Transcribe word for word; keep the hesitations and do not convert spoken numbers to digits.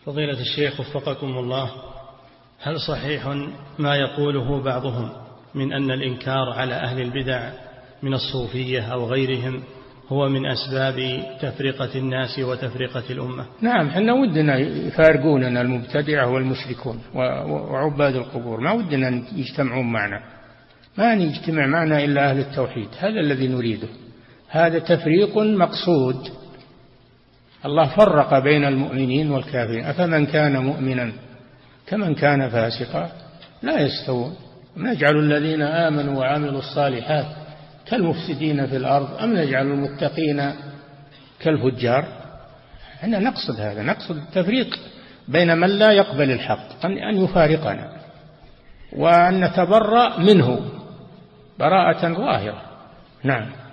فضيلة الشيخ وفقكم الله، هل صحيح ما يقوله بعضهم من أن الإنكار على أهل البدع من الصوفية أو غيرهم هو من أسباب تفرقة الناس وتفرقة الأمة؟ نعم، حنا ودنا يفارقوننا المبتدعة والمشركون وعباد القبور، ما ودنا يجتمعون معنا، ما نجتمع معنا إلا أهل التوحيد، هذا الذي نريده. هذا تفريق مقصود. الله فرق بين المؤمنين والكافرين، أفمن كان مؤمنا كمن كان فاسقا لا يستوون. نجعل الذين آمنوا وعملوا الصالحات كالمفسدين في الأرض أم نجعل المتقين كالفجار؟ احنا نقصد هذا، نقصد التفريق بين من لا يقبل الحق، أن يفارقنا وأن نتبرأ منه براءة ظاهرة. نعم.